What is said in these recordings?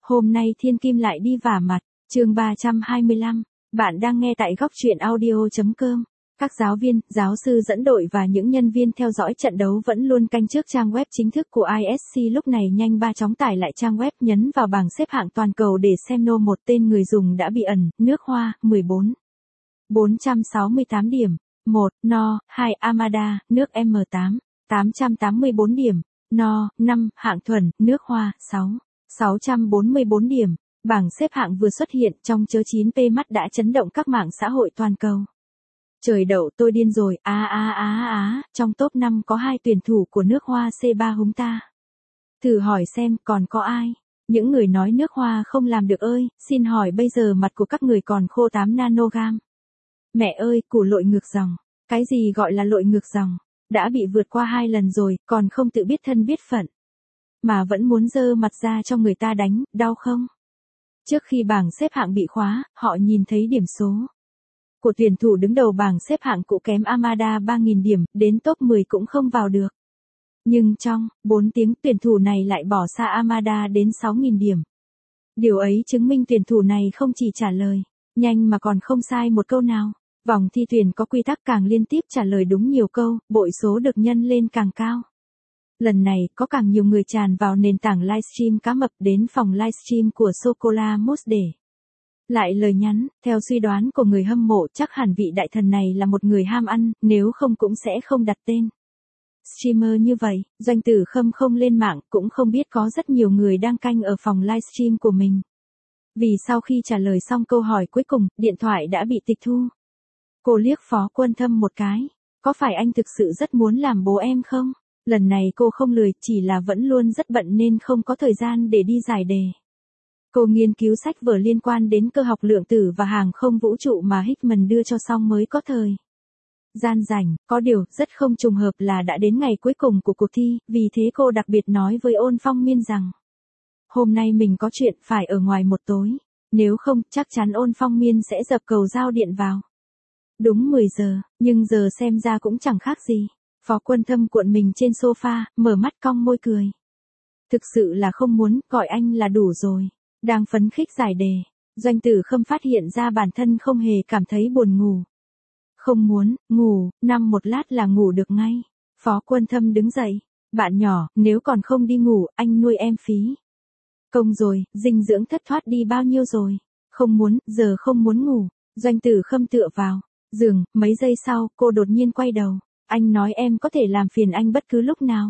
Hôm nay Thiên Kim lại đi vả mặt, chương 325, bạn đang nghe tại góc truyện audio.com. Các giáo viên, giáo sư dẫn đội và những nhân viên theo dõi trận đấu vẫn luôn canh trước trang web chính thức của ISC lúc này nhanh ba chóng tải lại trang web nhấn vào bảng xếp hạng toàn cầu để xem một tên người dùng đã bị ẩn, nước Hoa, 14. 468 điểm. 1. No, 2. Amada, nước M8, 884 điểm. No, 5. Hạng Thuần, nước Hoa, 6. 644 điểm. Bảng xếp hạng vừa xuất hiện trong chớ 9p mắt đã chấn động các mạng xã hội toàn cầu. Trời đậu tôi điên rồi, trong top 5 có 2 tuyển thủ của nước Hoa C3 húng ta. Thử hỏi xem còn có ai? Những người nói nước Hoa không làm được ơi, xin hỏi bây giờ mặt của các người còn khô 8 nanogam. Mẹ ơi, củ lội ngược dòng. Cái gì gọi là lội ngược dòng? Đã bị vượt qua 2 lần rồi, còn không tự biết thân biết phận. Mà vẫn muốn dơ mặt ra cho người ta đánh, đau không? Trước khi bảng xếp hạng bị khóa, họ nhìn thấy điểm số của tuyển thủ đứng đầu bảng xếp hạng cũ kém Amada 3.000 điểm, đến top 10 cũng không vào được. Nhưng trong 4 tiếng tuyển thủ này lại bỏ xa Amada đến 6.000 điểm. Điều ấy chứng minh tuyển thủ này không chỉ trả lời nhanh mà còn không sai một câu nào. Vòng thi tuyển có quy tắc càng liên tiếp trả lời đúng nhiều câu, bội số được nhân lên càng cao. Lần này, có càng nhiều người tràn vào nền tảng livestream cá mập đến phòng livestream của Sokola Mos để lại lời nhắn. Theo suy đoán của người hâm mộ, chắc hẳn vị đại thần này là một người ham ăn, nếu không cũng sẽ không đặt tên streamer như vậy. Doanh Tử Khâm không lên mạng, cũng không biết có rất nhiều người đang canh ở phòng livestream của mình. Vì sau khi trả lời xong câu hỏi cuối cùng, điện thoại đã bị tịch thu. Cô liếc Phó Quân Thâm một cái. Có phải anh thực sự rất muốn làm bố em không? Lần này cô không lười, chỉ là vẫn luôn rất bận nên không có thời gian để đi giải đề. Cô nghiên cứu sách vở liên quan đến cơ học lượng tử và hàng không vũ trụ mà Hickman đưa cho xong mới có thời gian rảnh. Có điều, rất không trùng hợp là đã đến ngày cuối cùng của cuộc thi, vì thế cô đặc biệt nói với Ôn Phong Miên rằng hôm nay mình có chuyện phải ở ngoài một tối. Nếu không, chắc chắn Ôn Phong Miên sẽ dập cầu giao điện vào. Đúng 10 giờ, nhưng giờ xem ra cũng chẳng khác gì. Phó Quân Thâm cuộn mình trên sofa, mở mắt cong môi cười. Thực sự là không muốn, gọi anh là đủ rồi. Đang phấn khích giải đề, Doanh Tử Khâm phát hiện ra bản thân không hề cảm thấy buồn ngủ. Không muốn, ngủ, nằm một lát là ngủ được ngay. Phó Quân Thâm đứng dậy. Bạn nhỏ, nếu còn không đi ngủ, anh nuôi em phí công rồi, dinh dưỡng thất thoát đi bao nhiêu rồi. Không muốn, giờ không muốn ngủ. Doanh Tử Khâm tựa vào giường, mấy giây sau, cô đột nhiên quay đầu. Anh nói em có thể làm phiền anh bất cứ lúc nào.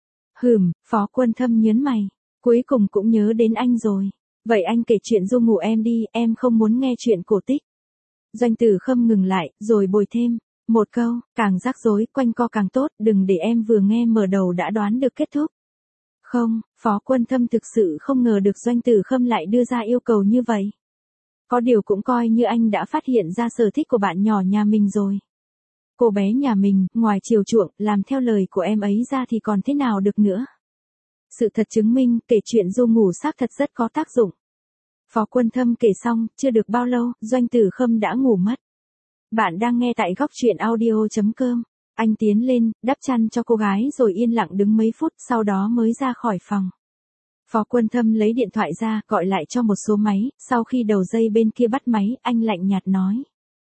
Phó Quân Thâm nhớn mày. Cuối cùng cũng nhớ đến anh rồi. Vậy anh kể chuyện du ngủ em đi, em không muốn nghe chuyện cổ tích. Doanh Tử Khâm ngừng lại, rồi bồi thêm. Một câu, càng rắc rối, quanh co càng tốt, đừng để em vừa nghe mở đầu đã đoán được kết thúc. Không, Phó Quân Thâm thực sự không ngờ được Doanh Tử Khâm lại đưa ra yêu cầu như vậy. Có điều cũng coi như anh đã phát hiện ra sở thích của bạn nhỏ nhà mình rồi. Cô bé nhà mình, ngoài chiều chuộng, làm theo lời của em ấy ra thì còn thế nào được nữa. Sự thật chứng minh, kể chuyện du ngủ xác thật rất có tác dụng. Phó Quân Thâm kể xong, chưa được bao lâu, Doanh Tử Khâm đã ngủ mất. Bạn đang nghe tại góc truyện audio.com. Anh tiến lên, đắp chăn cho cô gái rồi yên lặng đứng mấy phút, sau đó mới ra khỏi phòng. Phó Quân Thâm lấy điện thoại ra, gọi lại cho một số máy, sau khi đầu dây bên kia bắt máy, anh lạnh nhạt nói.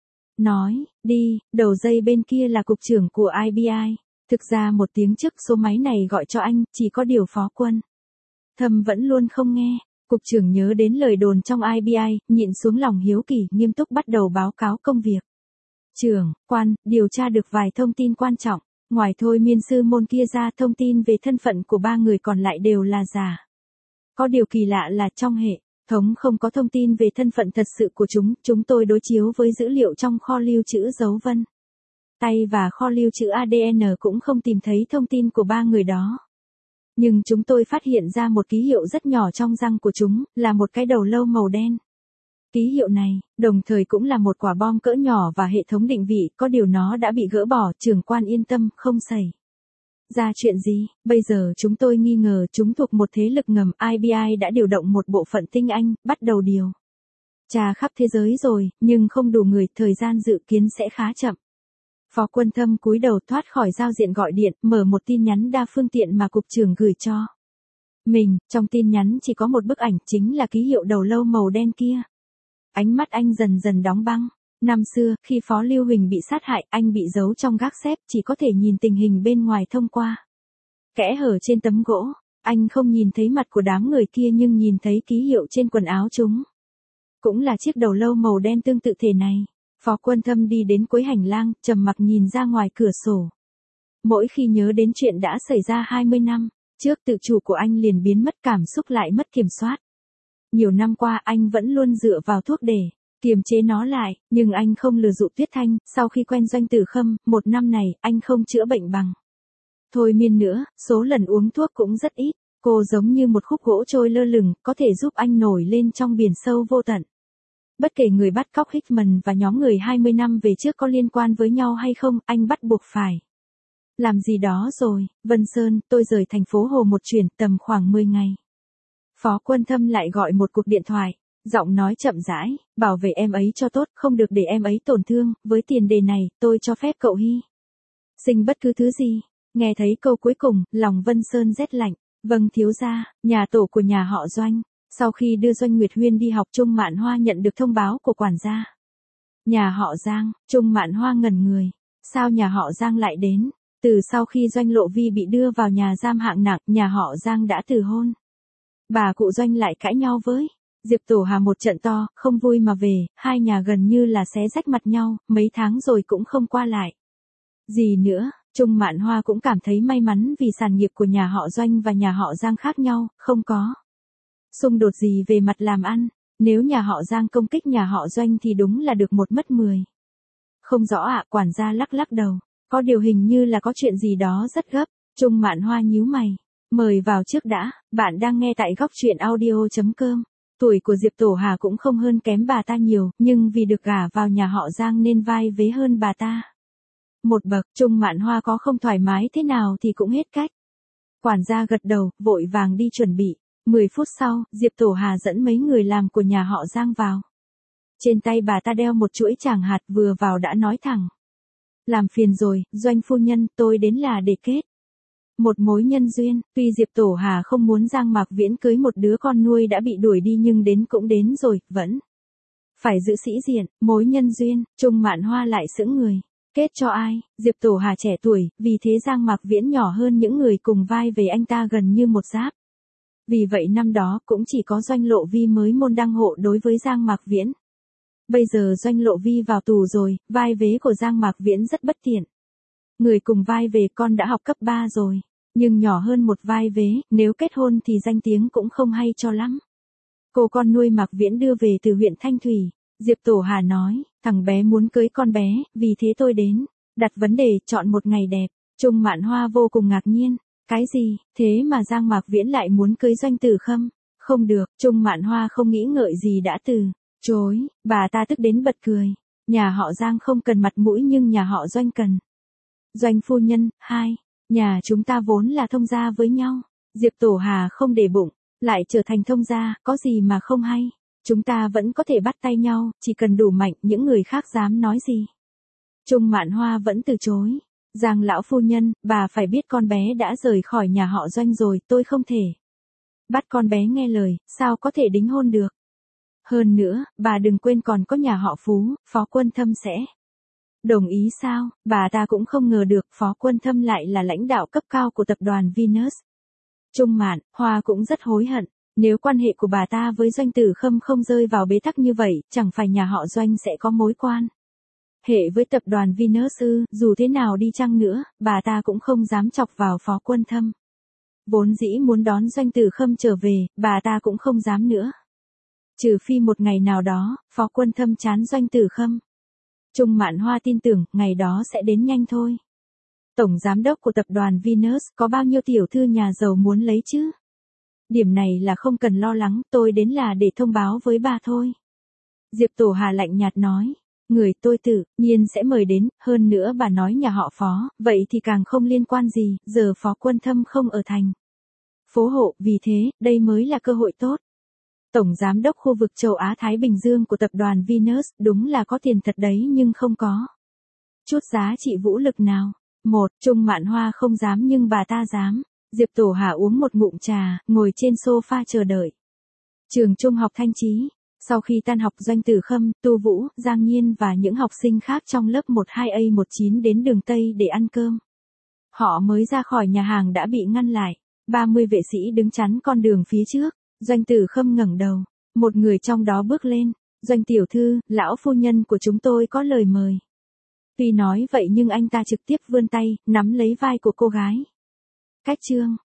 Đi, đầu dây bên kia là cục trưởng của IBI. Thực ra một tiếng trước số máy này gọi cho anh, chỉ có điều Phó Quân Thâm vẫn luôn không nghe. Cục trưởng nhớ đến lời đồn trong IBI, nhịn xuống lòng hiếu kỳ, nghiêm túc bắt đầu báo cáo công việc. Trưởng, quan, điều tra được vài thông tin quan trọng. Ngoài thôi miên sư môn kia ra, thông tin về thân phận của 3 người còn lại đều là giả. Có điều kỳ lạ là trong hệ thống không có thông tin về thân phận thật sự của chúng tôi đối chiếu với dữ liệu trong kho lưu trữ dấu vân tay và kho lưu trữ ADN cũng không tìm thấy thông tin của 3 người đó. Nhưng chúng tôi phát hiện ra một ký hiệu rất nhỏ trong răng của chúng, là một cái đầu lâu màu đen. Ký hiệu này, đồng thời cũng là một quả bom cỡ nhỏ và hệ thống định vị, có điều nó đã bị gỡ bỏ, trưởng quan yên tâm, không xảy ra chuyện gì. Bây giờ chúng tôi nghi ngờ chúng thuộc một thế lực ngầm. IBI đã điều động một bộ phận tinh anh, bắt đầu điều tra khắp thế giới rồi, nhưng không đủ người, thời gian dự kiến sẽ khá chậm. Phó Quân Thâm cúi đầu thoát khỏi giao diện gọi điện, mở một tin nhắn đa phương tiện mà cục trưởng gửi cho trong tin nhắn chỉ có một bức ảnh, chính là ký hiệu đầu lâu màu đen kia. Ánh mắt anh dần dần đóng băng. Năm xưa, khi Phó Lưu Huỳnh bị sát hại, anh bị giấu trong gác xếp, chỉ có thể nhìn tình hình bên ngoài thông qua kẽ hở trên tấm gỗ. Anh không nhìn thấy mặt của đám người kia nhưng nhìn thấy ký hiệu trên quần áo chúng. Cũng là chiếc đầu lâu màu đen tương tự thể này. Phó Quân Thâm đi đến cuối hành lang, trầm mặc nhìn ra ngoài cửa sổ. Mỗi khi nhớ đến chuyện đã xảy ra 20 năm, trước tự chủ của anh liền biến mất, cảm xúc lại mất kiểm soát. Nhiều năm qua anh vẫn luôn dựa vào thuốc để kiềm chế nó lại, nhưng anh không lừa dụ Tuyết Thanh, sau khi quen Doanh Tử Khâm, 1 năm này, anh không chữa bệnh bằng thôi miên nữa, số lần uống thuốc cũng rất ít. Cô giống như một khúc gỗ trôi lơ lửng, có thể giúp anh nổi lên trong biển sâu vô tận. Bất kể người bắt cóc Hickman và nhóm người 20 năm về trước có liên quan với nhau hay không, anh bắt buộc phải làm gì đó rồi. Vân Sơn, tôi rời thành phố Hồ một chuyển tầm khoảng 10 ngày. Phó Quân Thâm lại gọi một cuộc điện thoại, giọng nói chậm rãi, bảo vệ em ấy cho tốt, không được để em ấy tổn thương, với tiền đề này, tôi cho phép cậu hy sinh bất cứ thứ gì. Nghe thấy câu cuối cùng, lòng Vân Sơn rét lạnh. Vâng thiếu gia, nhà tổ của nhà họ Doanh. Sau khi đưa Doanh Nguyệt Huyên đi học, Trung Mạn Hoa nhận được thông báo của quản gia nhà họ Giang. Trung Mạn Hoa ngẩn người. Sao nhà họ Giang lại đến? Từ sau khi Doanh Lộ Vi bị đưa vào nhà giam hạng nặng, nhà họ Giang đã từ hôn. Bà cụ Doanh lại cãi nhau với Diệp Tổ Hà một trận to, không vui mà về, hai nhà gần như là xé rách mặt nhau, mấy tháng rồi cũng không qua lại gì nữa. Trung Mạn Hoa cũng cảm thấy may mắn vì sản nghiệp của nhà họ Doanh và nhà họ Giang khác nhau, không có xung đột gì về mặt làm ăn. Nếu nhà họ Giang công kích nhà họ Doanh thì đúng là được 1 mất 10. Không rõ ạ, quản gia lắc lắc đầu. Có điều hình như là có chuyện gì đó rất gấp. Trung Mạn Hoa nhíu mày. Mời vào trước đã, bạn đang nghe tại góc truyện audio.com. Tuổi của Diệp Tổ Hà cũng không hơn kém bà ta nhiều, nhưng vì được gả vào nhà họ Giang nên vai vế hơn bà ta một bậc. Trung Mạn Hoa có không thoải mái thế nào thì cũng hết cách. Quản gia gật đầu, vội vàng đi chuẩn bị. 10 phút sau, Diệp Tổ Hà dẫn mấy người làm của nhà họ Giang vào. Trên tay bà ta đeo một chuỗi tràng hạt, vừa vào đã nói thẳng. Làm phiền rồi, Doanh phu nhân, tôi đến là để kết một mối nhân duyên. Tuy Diệp Tổ Hà không muốn Giang Mạc Viễn cưới một đứa con nuôi đã bị đuổi đi nhưng đến cũng đến rồi, vẫn phải giữ sĩ diện. Mối nhân duyên, Trung Mạn Hoa lại sững người. Kết cho ai? Diệp Tổ Hà trẻ tuổi, vì thế Giang Mạc Viễn nhỏ hơn những người cùng vai về anh ta gần như một giáp. Vì vậy năm đó cũng chỉ có Doanh Lộ Vi mới môn đăng hộ đối với Giang Mạc Viễn. Bây giờ Doanh Lộ Vi vào tù rồi, vai vế của Giang Mạc Viễn rất bất tiện. Người cùng vai về con đã học cấp 3 rồi, nhưng nhỏ hơn một vai vế, nếu kết hôn thì danh tiếng cũng không hay cho lắm. Cô con nuôi Mạc Viễn đưa về từ huyện Thanh Thủy. Diệp Tổ Hà nói, thằng bé muốn cưới con bé, vì thế tôi đến đặt vấn đề chọn một ngày đẹp. Trung Mạn Hoa vô cùng ngạc nhiên. Cái gì, thế mà Giang Mạc Viễn lại muốn cưới Doanh Tử Khâm? Không được, Trung Mạn Hoa không nghĩ ngợi gì đã từ chối. Bà ta tức đến bật cười. Nhà họ Giang không cần mặt mũi nhưng nhà họ Doanh cần. Doanh phu nhân, nhà chúng ta vốn là thông gia với nhau. Diệp Tổ Hà không để bụng, lại trở thành thông gia, có gì mà không hay. Chúng ta vẫn có thể bắt tay nhau, chỉ cần đủ mạnh, những người khác dám nói gì. Trung Mạn Hoa vẫn từ chối. Giang lão phu nhân, bà phải biết con bé đã rời khỏi nhà họ Doanh rồi, tôi không thể bắt con bé nghe lời, sao có thể đính hôn được. Hơn nữa, bà đừng quên còn có nhà họ Phú, Phó Quân Thâm sẽ đồng ý sao. Bà ta cũng không ngờ được Phó Quân Thâm lại là lãnh đạo cấp cao của tập đoàn Venus. Trung Mạn Hoa cũng rất hối hận. Nếu quan hệ của bà ta với Doanh Tử Khâm không rơi vào bế tắc như vậy, chẳng phải nhà họ Doanh sẽ có mối quan hệ với tập đoàn Venus ư? Dù thế nào đi chăng nữa, bà ta cũng không dám chọc vào Phó Quân Thâm. Vốn dĩ muốn đón Doanh Tử Khâm trở về, bà ta cũng không dám nữa. Trừ phi một ngày nào đó, Phó Quân Thâm chán Doanh Tử Khâm. Trung Mạn Hoa tin tưởng, ngày đó sẽ đến nhanh thôi. Tổng giám đốc của tập đoàn Venus, có bao nhiêu tiểu thư nhà giàu muốn lấy chứ? Điểm này là không cần lo lắng, tôi đến là để thông báo với bà thôi. Diệp Tổ Hà lạnh nhạt nói. Người tôi tự nhiên sẽ mời đến, hơn nữa bà nói nhà họ Phó, vậy thì càng không liên quan gì, giờ Phó Quân Thâm không ở thành phố Hộ, vì thế, đây mới là cơ hội tốt. Tổng giám đốc khu vực châu Á-Thái Bình Dương của tập đoàn Venus, đúng là có tiền thật đấy nhưng không có chút giá trị vũ lực nào. Trung Mạn Hoa không dám nhưng bà ta dám. Diệp Tổ Hà uống một ngụm trà, ngồi trên sofa chờ đợi. Trường trung học Thanh Chí. Sau khi tan học Doanh Tử Khâm, Tu Vũ, Giang Nhiên và những học sinh khác trong lớp 12A19 đến đường Tây để ăn cơm. Họ mới ra khỏi nhà hàng đã bị ngăn lại. 30 vệ sĩ đứng chắn con đường phía trước. Doanh Tử Khâm ngẩng đầu. Một người trong đó bước lên. Doanh tiểu thư, lão phu nhân của chúng tôi có lời mời. Tuy nói vậy nhưng anh ta trực tiếp vươn tay, nắm lấy vai của cô gái. Cách chương.